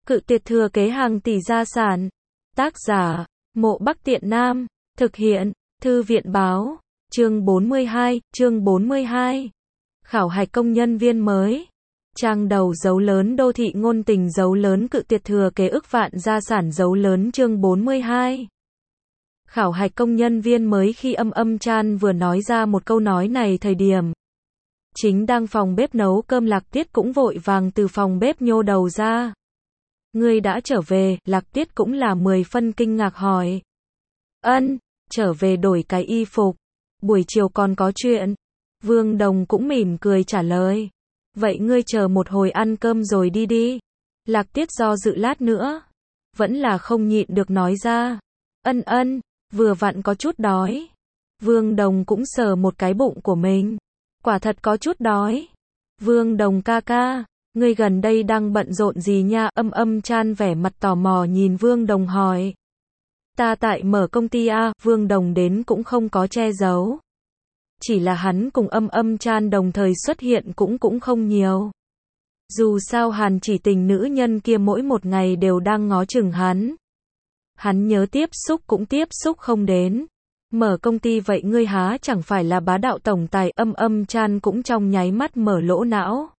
Cự tuyệt thừa kế hàng tỷ gia sản. Tác giả, Mộ Bắc Tiện Nam. Thực hiện, Thư viện báo. Chương 42. Khảo hạch công nhân viên mới. Trang đầu dấu lớn đô thị ngôn tình dấu lớn cự tuyệt thừa kế ức vạn gia sản dấu lớn chương 42. Khảo hạch công nhân viên mới khi Chan vừa nói ra một câu nói này thời điểm. Chính đang phòng bếp nấu cơm Lạc Tiết cũng vội vàng từ phòng bếp nhô đầu ra. Ngươi đã trở về, Lạc Tiết cũng là 10 phân kinh ngạc hỏi. Trở về đổi cái y phục. Buổi chiều còn có chuyện. Vương Đồng cũng mỉm cười trả lời. Vậy ngươi chờ một hồi ăn cơm rồi đi đi. Lạc Tiết do dự lát nữa. Vẫn là không nhịn được nói ra. Vừa vặn có chút đói. Vương Đồng cũng sờ một cái bụng của mình. Quả thật có chút đói. Vương Đồng ca ca, ngươi gần đây đang bận rộn gì nha? Chan vẻ mặt tò mò nhìn Vương Đồng hỏi. Ta tại mở công ty a. Vương Đồng đến cũng không có che giấu. Chỉ là hắn cùng Chan đồng thời xuất hiện cũng không nhiều. Dù sao Hàn Chỉ Tình nữ nhân kia mỗi một ngày đều đang ngó chừng hắn. Hắn nhớ tiếp xúc cũng tiếp xúc không đến. Mở công ty vậy ngươi há chẳng phải là bá đạo tổng tài? Chan cũng trong nháy mắt mở lỗ não.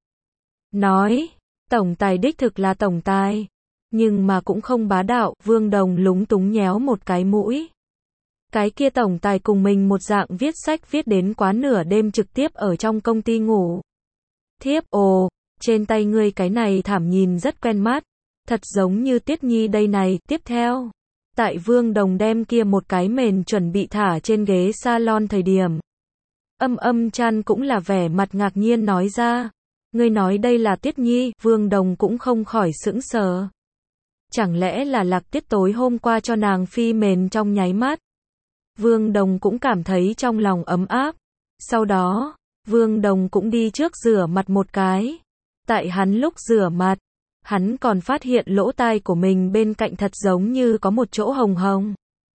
Nói, tổng tài đích thực là tổng tài. Nhưng mà cũng không bá đạo. Vương Đồng lúng túng nhéo một cái mũi. Cái kia tổng tài cùng mình một dạng viết sách viết đến quá nửa đêm trực tiếp ở trong công ty ngủ. Thiếp, trên tay ngươi cái này thảm nhìn rất quen mắt. Thật giống như Tiết Nhi đây này. Tiếp theo, tại Vương Đồng đem kia một cái mền chuẩn bị thả trên ghế salon thời điểm. Chan cũng là vẻ mặt ngạc nhiên nói ra. Ngươi nói đây là Tiết Nhi? Vương Đồng cũng không khỏi sững sờ. Chẳng lẽ là Lạc Tiết tối hôm qua cho nàng phi mền trong nháy mắt? Vương Đồng cũng cảm thấy trong lòng ấm áp. Sau đó, Vương Đồng cũng đi trước rửa mặt một cái. Tại hắn lúc rửa mặt, hắn còn phát hiện lỗ tai của mình bên cạnh thật giống như có một chỗ hồng hồng.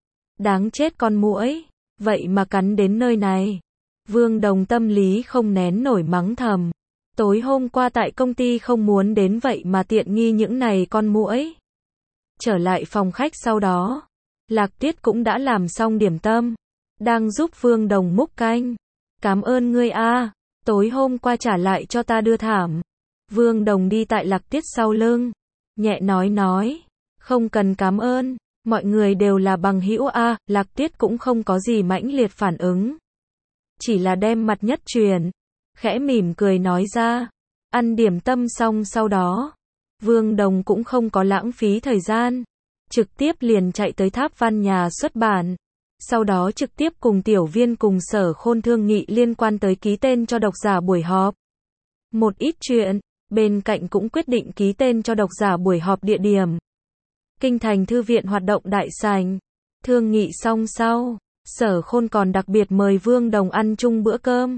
Đáng chết con muỗi, vậy mà cắn đến nơi này. Vương Đồng tâm lý không nén nổi mắng thầm. Tối hôm qua tại công ty không muốn đến vậy mà tiện nghi những này con muỗi. Trở lại phòng khách sau đó, Lạc Tiết cũng đã làm xong điểm tâm, đang giúp Vương Đồng múc canh. Cảm ơn ngươi a, tối hôm qua trả lại cho ta đưa thảm. Vương Đồng đi tại Lạc Tiết sau lưng, nhẹ nói, không cần cảm ơn, mọi người đều là bằng hữu a. Lạc Tiết cũng không có gì mãnh liệt phản ứng, chỉ là đem mặt nhất truyền, khẽ mỉm cười nói ra. Ăn điểm tâm xong sau đó, Vương Đồng cũng không có lãng phí thời gian, trực tiếp liền chạy tới Tháp Văn nhà xuất bản. Sau đó trực tiếp cùng Tiểu Viên cùng Sở Khôn thương nghị liên quan tới ký tên cho độc giả buổi họp. Một ít chuyện, bên cạnh cũng quyết định ký tên cho độc giả buổi họp địa điểm. Kinh thành thư viện hoạt động đại sảnh. Thương nghị xong sau, Sở Khôn còn đặc biệt mời Vương Đồng ăn chung bữa cơm.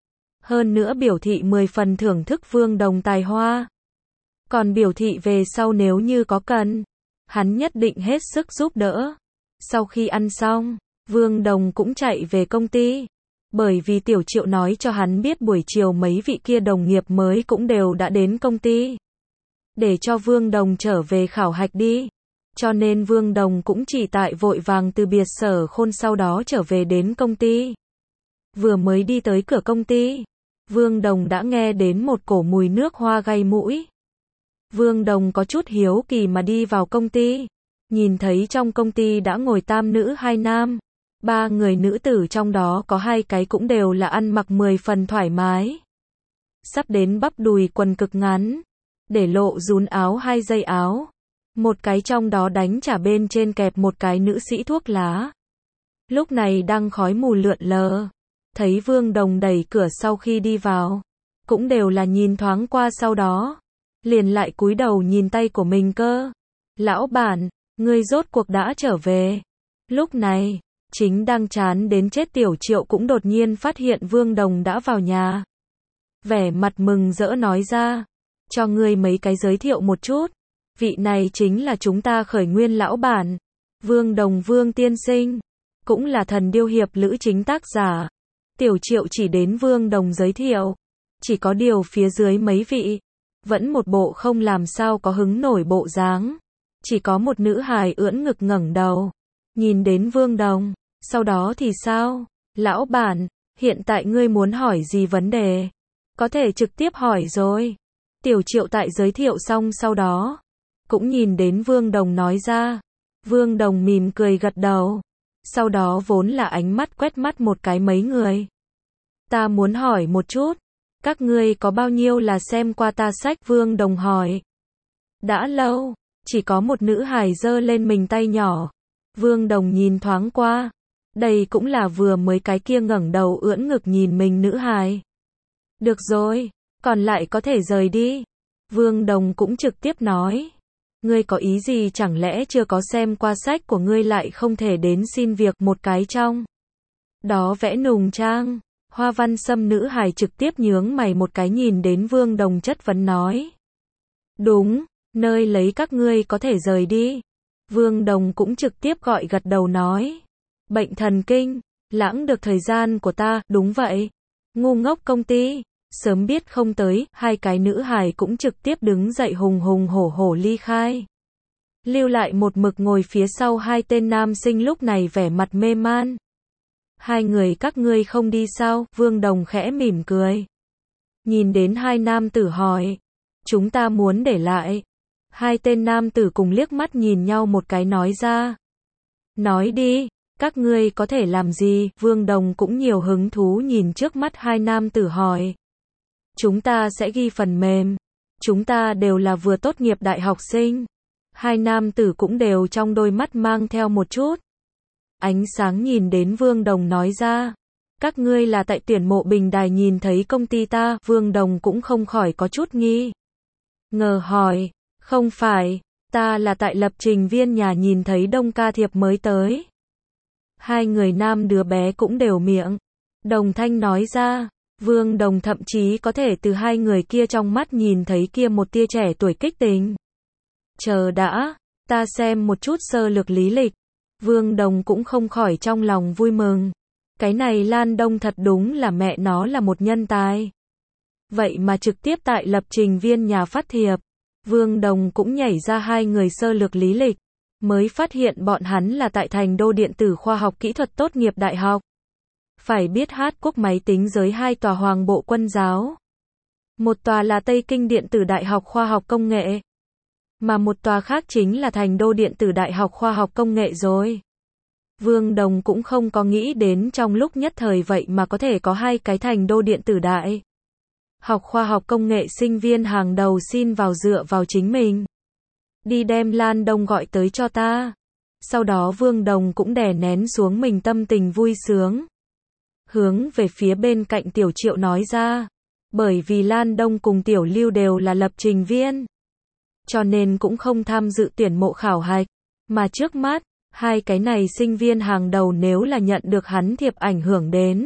Hơn nữa biểu thị 10 phần thưởng thức Vương Đồng tài hoa. Còn biểu thị về sau nếu như có cần, hắn nhất định hết sức giúp đỡ. Sau khi ăn xong, Vương Đồng cũng chạy về công ty. Bởi vì Tiểu Triệu nói cho hắn biết buổi chiều mấy vị kia đồng nghiệp mới cũng đều đã đến công ty. Để cho Vương Đồng trở về khảo hạch đi. Cho nên Vương Đồng cũng chỉ tại vội vàng từ biệt Sở Khôn sau đó trở về đến công ty. Vừa mới đi tới cửa công ty, Vương Đồng đã nghe đến một cổ mùi nước hoa gây mũi. Vương Đồng có chút hiếu kỳ mà đi vào công ty. Nhìn thấy trong công ty đã ngồi 3 nữ 2 nam. 3 người nữ tử trong đó có 2 cái cũng đều là ăn mặc 10 phần thoải mái. Sắp đến bắp đùi quần cực ngắn, để lộ rún áo 2 dây áo. Một cái trong đó đánh trả bên trên kẹp một cái nữ sĩ thuốc lá. Lúc này đang khói mù lượn lờ. Thấy Vương Đồng đẩy cửa sau khi đi vào, cũng đều là nhìn thoáng qua sau đó, liền lại cúi đầu nhìn tay của mình cơ. Lão bản, ngươi rốt cuộc đã trở về. Lúc này, chính đang chán đến chết Tiểu Triệu cũng đột nhiên phát hiện Vương Đồng đã vào nhà. Vẻ mặt mừng rỡ nói ra, cho ngươi mấy cái giới thiệu một chút. Vị này chính là chúng ta Khởi Nguyên lão bản, Vương Đồng Vương tiên sinh, cũng là Thần Điêu hiệp lữ chính tác giả. Tiểu Triệu chỉ đến Vương Đồng giới thiệu, chỉ có điều phía dưới mấy vị, vẫn một bộ không làm sao có hứng nổi bộ dáng. Chỉ có một nữ hài ưỡn ngực ngẩng đầu, nhìn đến Vương Đồng. Sau đó thì sao? Lão bản, hiện tại ngươi muốn hỏi gì vấn đề? Có thể trực tiếp hỏi rồi. Tiểu Triệu tại giới thiệu xong sau đó, cũng nhìn đến Vương Đồng nói ra. Vương Đồng mỉm cười gật đầu. Sau đó vốn là ánh mắt quét mắt một cái mấy người. Ta muốn hỏi một chút, các ngươi có bao nhiêu là xem qua ta sách? Vương Đồng hỏi. Đã lâu, chỉ có một nữ hài giơ lên mình tay nhỏ. Vương Đồng nhìn thoáng qua. Đây cũng là vừa mới cái kia ngẩng đầu ưỡn ngực nhìn mình nữ hài. Được rồi, còn lại có thể rời đi. Vương Đồng cũng trực tiếp nói. Ngươi có ý gì, chẳng lẽ chưa có xem qua sách của ngươi lại không thể đến xin việc? Một cái trong đó vẽ nùng trang, hoa văn sâm nữ hài trực tiếp nhướng mày một cái nhìn đến Vương Đồng chất vấn nói. Đúng, nơi lấy các ngươi có thể rời đi. Vương Đồng cũng trực tiếp gọi gật đầu nói. Bệnh thần kinh, lãng được thời gian của ta. Đúng vậy. Ngu ngốc công ty, sớm biết không tới. Hai cái nữ hài cũng trực tiếp đứng dậy hùng hùng hổ hổ ly khai. Lưu lại một mực ngồi phía sau hai tên nam sinh lúc này vẻ mặt mê man. Hai người các ngươi không đi sao? Vương Đồng khẽ mỉm cười. Nhìn đến hai nam tử hỏi. Chúng ta muốn để lại. Hai tên nam tử cùng liếc mắt nhìn nhau một cái nói ra. Nói đi, các ngươi có thể làm gì? Vương Đồng cũng nhiều hứng thú nhìn trước mắt hai nam tử hỏi. Chúng ta sẽ ghi phần mềm. Chúng ta đều là vừa tốt nghiệp đại học sinh. Hai nam tử cũng đều trong đôi mắt mang theo một chút ánh sáng nhìn đến Vương Đồng nói ra. Các ngươi là tại tuyển mộ bình đài nhìn thấy công ty ta? Vương Đồng cũng không khỏi có chút nghi ngờ hỏi. Không phải, ta là tại lập trình viên nhà nhìn thấy Đông ca thiệp mới tới. Hai người nam đứa bé cũng đều miệng đồng thanh nói ra. Vương Đồng thậm chí có thể từ hai người kia trong mắt nhìn thấy kia một tia trẻ tuổi kích tình. Chờ đã, ta xem một chút sơ lược lý lịch. Vương Đồng cũng không khỏi trong lòng vui mừng. Cái này Lan Đông thật đúng là mẹ nó là một nhân tài. Vậy mà trực tiếp tại lập trình viên nhà phát thiệp. Vương Đồng cũng nhảy ra hai người sơ lược lý lịch. Mới phát hiện bọn hắn là tại Thành Đô Điện tử Khoa học Kỹ thuật tốt nghiệp đại học. Phải biết Hát Quốc máy tính giới hai tòa Hoàng bộ Quân giáo. Một tòa là Tây Kinh Điện tử Đại học Khoa học Công nghệ. Mà một tòa khác chính là Thành Đô Điện tử Đại học Khoa học Công nghệ rồi. Vương Đồng cũng không có nghĩ đến trong lúc nhất thời vậy mà có thể có hai cái Thành Đô Điện tử Đại học Khoa học Công nghệ sinh viên hàng đầu xin vào dựa vào chính mình. Đi đem Lan Đông gọi tới cho ta. Sau đó Vương Đồng cũng đè nén xuống mình tâm tình vui sướng. Hướng về phía bên cạnh Tiểu Triệu nói ra. Bởi vì Lan Đông cùng Tiểu Lưu đều là lập trình viên. Cho nên cũng không tham dự tuyển mộ khảo hạch. Mà trước mắt, hai cái này sinh viên hàng đầu nếu là nhận được hắn thiệp ảnh hưởng đến.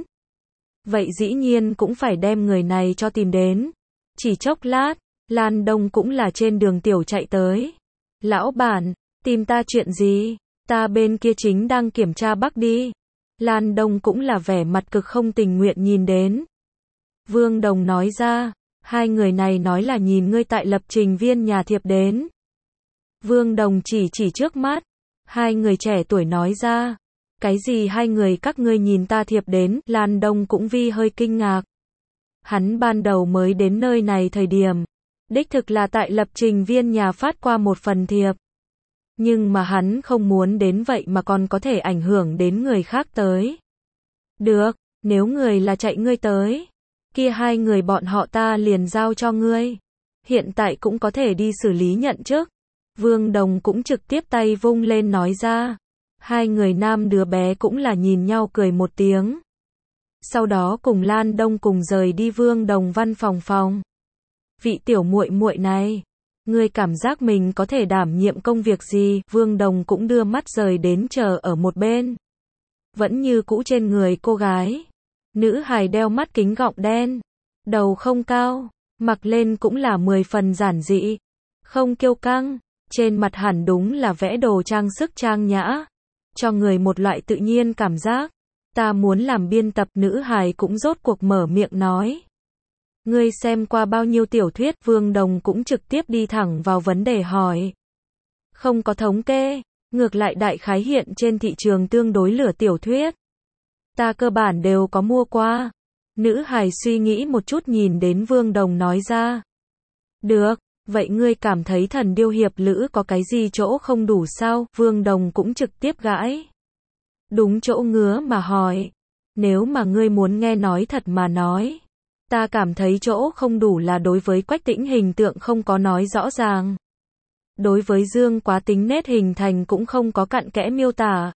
Vậy dĩ nhiên cũng phải đem người này cho tìm đến. Chỉ chốc lát, Lan Đông cũng là trên đường tiểu chạy tới. Lão bản, tìm ta chuyện gì? Ta bên kia chính đang kiểm tra bug đi. Lan Đông cũng là vẻ mặt cực không tình nguyện nhìn đến. Vương Đồng nói ra, hai người này nói là nhìn ngươi tại lập trình viên nhà thiệp đến. Vương Đồng chỉ trước mắt. Hai người trẻ tuổi nói ra. Cái gì hai người các ngươi nhìn ta thiệp đến? Lan Đông cũng vi hơi kinh ngạc. Hắn ban đầu mới đến nơi này thời điểm. Đích thực là tại lập trình viên nhà phát qua một phần thiệp. Nhưng mà hắn không muốn đến vậy mà còn có thể ảnh hưởng đến người khác tới. Được, nếu người là chạy ngươi tới. Kia hai người bọn họ ta liền giao cho ngươi. Hiện tại cũng có thể đi xử lý nhận chức. Vương Đồng cũng trực tiếp tay vung lên nói ra. Hai người nam đứa bé cũng là nhìn nhau cười một tiếng. Sau đó cùng Lan Đông cùng rời đi Vương Đồng văn phòng. Vị tiểu muội muội này, ngươi cảm giác mình có thể đảm nhiệm công việc gì? Vương Đồng cũng đưa mắt rời đến chờ ở một bên. Vẫn như cũ trên người cô gái. Nữ hài đeo mắt kính gọng đen. Đầu không cao, mặc lên cũng là 10 phần giản dị. Không kiêu căng, trên mặt hẳn đúng là vẽ đồ trang sức trang nhã. Cho người một loại tự nhiên cảm giác. Ta muốn làm biên tập. Nữ hài cũng rốt cuộc mở miệng nói. Ngươi xem qua bao nhiêu tiểu thuyết? Vương Đồng cũng trực tiếp đi thẳng vào vấn đề hỏi. Không có thống kê, ngược lại đại khái hiện trên thị trường tương đối lửa tiểu thuyết. Ta cơ bản đều có mua qua. Nữ hài suy nghĩ một chút nhìn đến Vương Đồng nói ra. Được, vậy ngươi cảm thấy Thần Điêu Hiệp Lữ có cái gì chỗ không đủ sao? Vương Đồng cũng trực tiếp gãi đúng chỗ ngứa mà hỏi. Nếu mà ngươi muốn nghe nói thật mà nói, ta cảm thấy chỗ không đủ là đối với Quách Tĩnh hình tượng không có nói rõ ràng. Đối với Dương Quá tính nết hình thành cũng không có cặn kẽ miêu tả.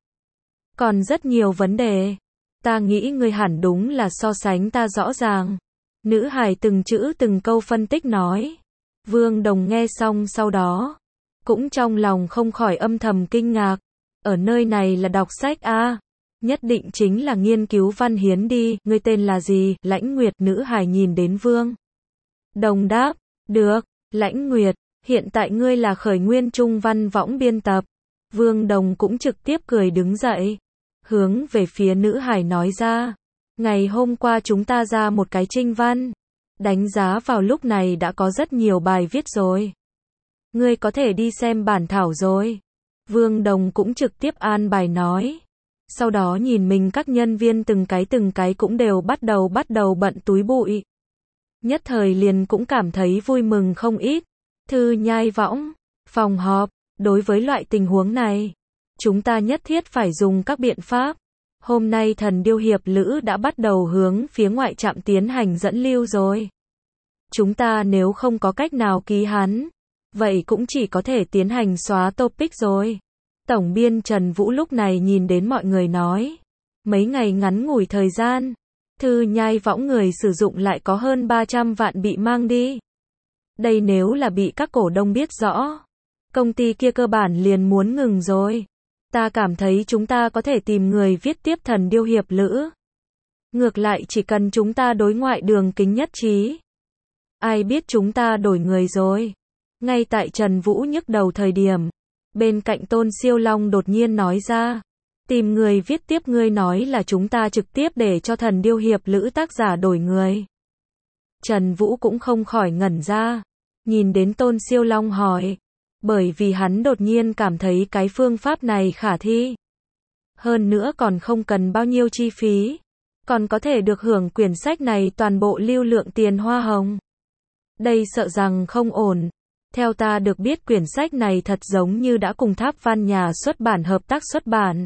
Còn rất nhiều vấn đề. Ta nghĩ ngươi hẳn đúng là so sánh ta rõ ràng. Nữ hài từng chữ từng câu phân tích nói. Vương Đồng nghe xong sau đó, cũng trong lòng không khỏi âm thầm kinh ngạc. Ở nơi này là đọc sách a, nhất định chính là nghiên cứu văn hiến đi. Ngươi tên là gì? Lãnh Nguyệt. Nữ hài nhìn đến Vương Đồng đáp. Được, Lãnh Nguyệt, hiện tại ngươi là khởi nguyên trung văn võng biên tập. Vương Đồng cũng trực tiếp cười đứng dậy, hướng về phía nữ hài nói ra. Ngày hôm qua chúng ta ra một cái trinh văn. Đánh giá vào lúc này đã có rất nhiều bài viết rồi. Ngươi có thể đi xem bản thảo rồi. Vương Đồng cũng trực tiếp an bài nói. Sau đó nhìn mình các nhân viên từng cái cũng đều bắt đầu bận túi bụi. Nhất thời liền cũng cảm thấy vui mừng không ít. Thư nhai võng, phòng họp, đối với loại tình huống này, chúng ta nhất thiết phải dùng các biện pháp. Hôm nay Thần Điêu Hiệp Lữ đã bắt đầu hướng phía ngoại trạm tiến hành dẫn lưu rồi. Chúng ta nếu không có cách nào ký hắn, vậy cũng chỉ có thể tiến hành xóa topic rồi. Tổng biên Trần Vũ lúc này nhìn đến mọi người nói. Mấy ngày ngắn ngủi thời gian, thư nhai võng người sử dụng lại có hơn 300 vạn bị mang đi. Đây nếu là bị các cổ đông biết rõ, công ty kia cơ bản liền muốn ngừng rồi. Ta cảm thấy chúng ta có thể tìm người viết tiếp Thần Điêu Hiệp Lữ. Ngược lại chỉ cần chúng ta đối ngoại đường kính nhất trí. Ai biết chúng ta đổi người rồi. Ngay tại Trần Vũ nhức đầu thời điểm, bên cạnh Tôn Siêu Long đột nhiên nói ra. Tìm người viết tiếp, ngươi nói là chúng ta trực tiếp để cho Thần Điêu Hiệp Lữ tác giả đổi người. Trần Vũ cũng không khỏi ngẩn ra. Nhìn đến Tôn Siêu Long hỏi. Bởi vì hắn đột nhiên cảm thấy cái phương pháp này khả thi. Hơn nữa còn không cần bao nhiêu chi phí. Còn có thể được hưởng quyển sách này toàn bộ lưu lượng tiền hoa hồng. Đây sợ rằng không ổn. Theo ta được biết quyển sách này thật giống như đã cùng Tháp Văn nhà xuất bản hợp tác xuất bản.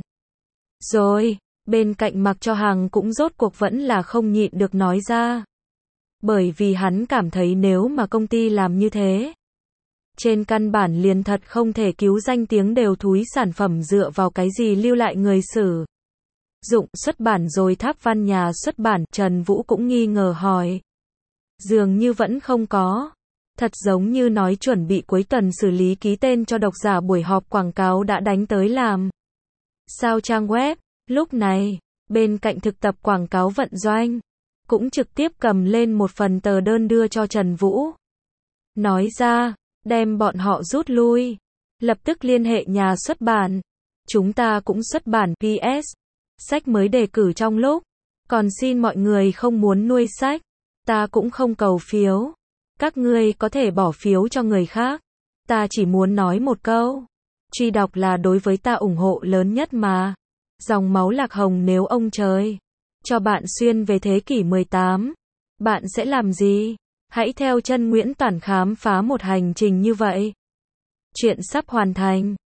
Rồi, bên cạnh Mặc Cho Hằng cũng rốt cuộc vẫn là không nhịn được nói ra. Bởi vì hắn cảm thấy nếu mà công ty làm như thế, trên căn bản liền thật không thể cứu danh tiếng đều thúi sản phẩm dựa vào cái gì lưu lại người sử dụng xuất bản rồi. Tháp Văn nhà xuất bản, Trần Vũ cũng nghi ngờ hỏi. Dường như vẫn không có. Thật giống như nói chuẩn bị cuối tuần xử lý ký tên cho độc giả, buổi họp quảng cáo đã đánh tới làm sao trang web. Lúc này, bên cạnh thực tập quảng cáo vận doanh, cũng trực tiếp cầm lên một phần tờ đơn đưa cho Trần Vũ. Nói ra, đem bọn họ rút lui. Lập tức liên hệ nhà xuất bản. Chúng ta cũng xuất bản PS. Sách mới đề cử trong lúc. Còn xin mọi người không muốn nuôi sách. Ta cũng không cầu phiếu. Các ngươi có thể bỏ phiếu cho người khác. Ta chỉ muốn nói một câu. Truy đọc là đối với ta ủng hộ lớn nhất mà. Dòng máu Lạc Hồng, nếu ông trời cho bạn xuyên về thế kỷ 18, bạn sẽ làm gì? Hãy theo chân Nguyễn Toản khám phá một hành trình như vậy. Chuyện sắp hoàn thành.